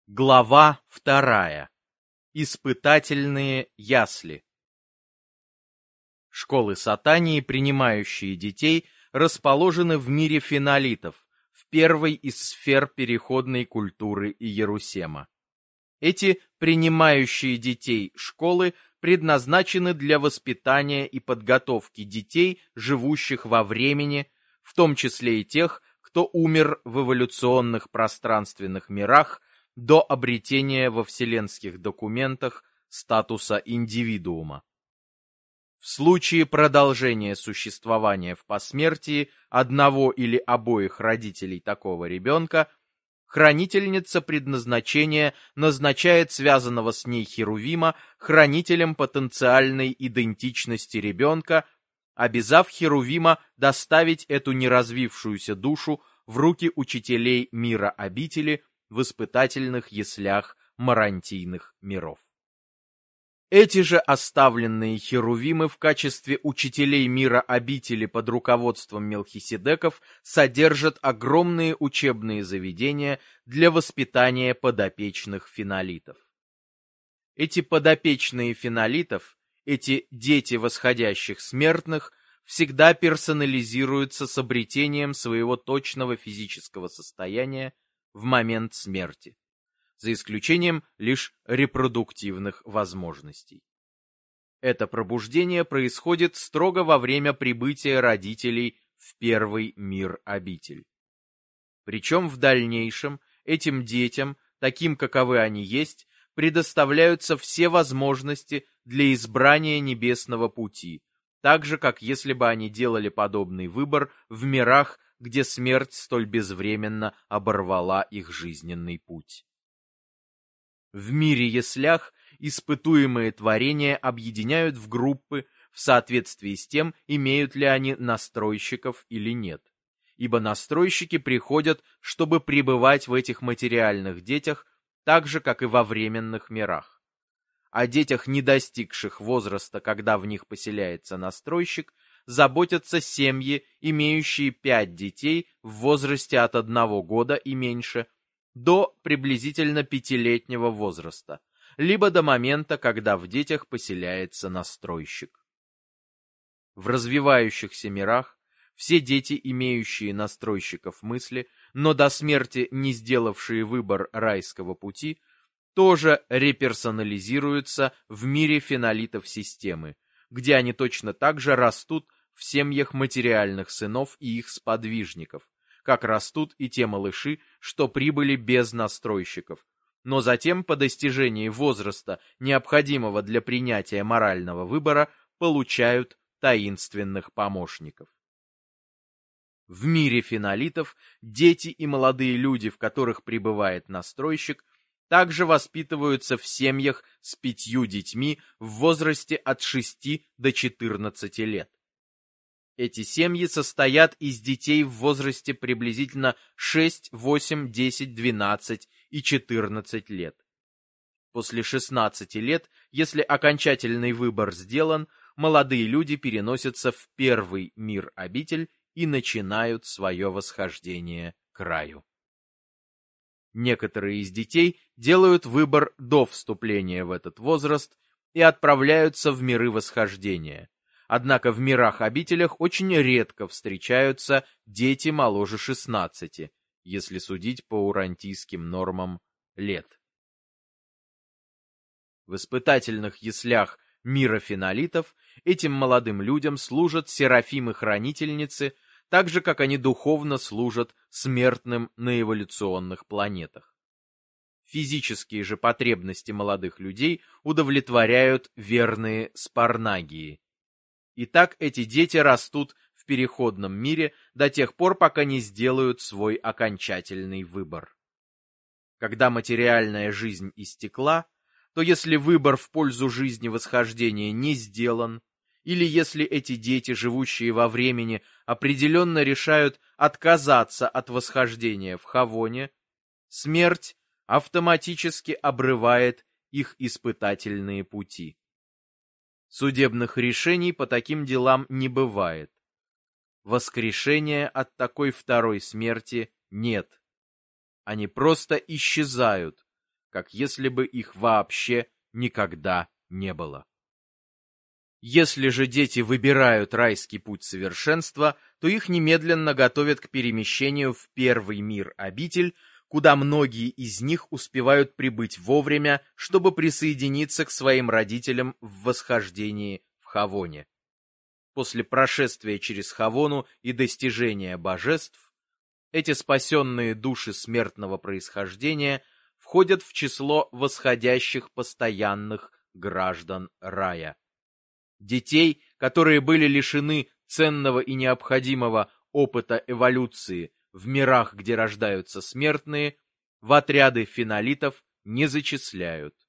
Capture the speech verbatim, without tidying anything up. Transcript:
Глава вторая. Испытательные ясли. Школы Сатании, принимающие детей, расположены в мире фенолитов, в первой из сфер переходной культуры Иерусема. Эти принимающие детей школы предназначены для воспитания и подготовки детей, живущих во времени, в том числе и тех, кто умер в эволюционных пространственных мирах до обретения во вселенских документах статуса индивидуума. В случае продолжения существования в посмертии одного или обоих родителей такого ребенка, хранительница предназначения назначает связанного с ней Херувима хранителем потенциальной идентичности ребенка, обязав Херувима доставить эту неразвившуюся душу в руки учителей мира обители в испытательных яслях марантийных миров. Эти же оставленные херувимы в качестве учителей мира обители под руководством Мелхиседеков содержат огромные учебные заведения для воспитания подопечных фенолитов. Эти подопечные фенолитов, эти дети восходящих смертных, всегда персонализируются с обретением своего точного физического состояния в момент смерти, за исключением лишь репродуктивных возможностей. Это пробуждение происходит строго во время прибытия родителей в первый мир-обитель. Причем в дальнейшем этим детям, таким каковы они есть, предоставляются все возможности для избрания небесного пути, так же, как если бы они делали подобный выбор в мирах, где смерть столь безвременно оборвала их жизненный путь. В мире яслях испытуемые творения объединяют в группы в соответствии с тем, имеют ли они настройщиков или нет, ибо настройщики приходят, чтобы пребывать в этих материальных детях так же, как и во временных мирах. О детях, не достигших возраста, когда в них поселяется настройщик, заботятся семьи, имеющие пять детей в возрасте от одного года и меньше до приблизительно пятилетнего возраста, либо до момента, когда в детях поселяется настройщик. В развивающихся мирах все дети, имеющие настройщиков мысли, но до смерти не сделавшие выбор райского пути, тоже реперсонализируются в мире фенолитов системы, где они точно так же растут в семьях материальных сынов и их сподвижников, как растут и те малыши, что прибыли без настройщиков, но затем по достижении возраста, необходимого для принятия морального выбора, получают таинственных помощников. В мире фенолитов дети и молодые люди, в которых пребывает настройщик, также воспитываются в семьях с пятью детьми в возрасте от шести до четырнадцати лет. Эти семьи состоят из детей в возрасте приблизительно шесть, восемь, десять, двенадцать и четырнадцать лет. После шестнадцати лет, если окончательный выбор сделан, молодые люди переносятся в первый мир-обитель и начинают свое восхождение к раю. Некоторые из детей делают выбор до вступления в этот возраст и отправляются в миры восхождения. Однако в мирах-обителях очень редко встречаются дети моложе шестнадцати, если судить по урантийским нормам лет. В испытательных яслях мира фенолитов этим молодым людям служат серафимы-хранительницы, так же, как они духовно служат смертным на эволюционных планетах. Физические же потребности молодых людей удовлетворяют верные спарнагии. Итак, эти дети растут в переходном мире до тех пор, пока не сделают свой окончательный выбор. Когда материальная жизнь истекла, то если выбор в пользу жизни восхождения не сделан, или если эти дети, живущие во времени, определенно решают отказаться от восхождения в Хавоне, смерть автоматически обрывает их испытательные пути. Судебных решений по таким делам не бывает. Воскрешения от такой второй смерти нет. Они просто исчезают, как если бы их вообще никогда не было. Если же дети выбирают райский путь совершенства, то их немедленно готовят к перемещению в первый мир-обитель, куда многие из них успевают прибыть вовремя, чтобы присоединиться к своим родителям в восхождении в Хавоне. После прошествия через Хавону и достижения божеств, эти спасенные души смертного происхождения входят в число восходящих постоянных граждан рая. Детей, которые были лишены ценного и необходимого опыта эволюции в мирах, где рождаются смертные, в отряды фенолитов не зачисляют.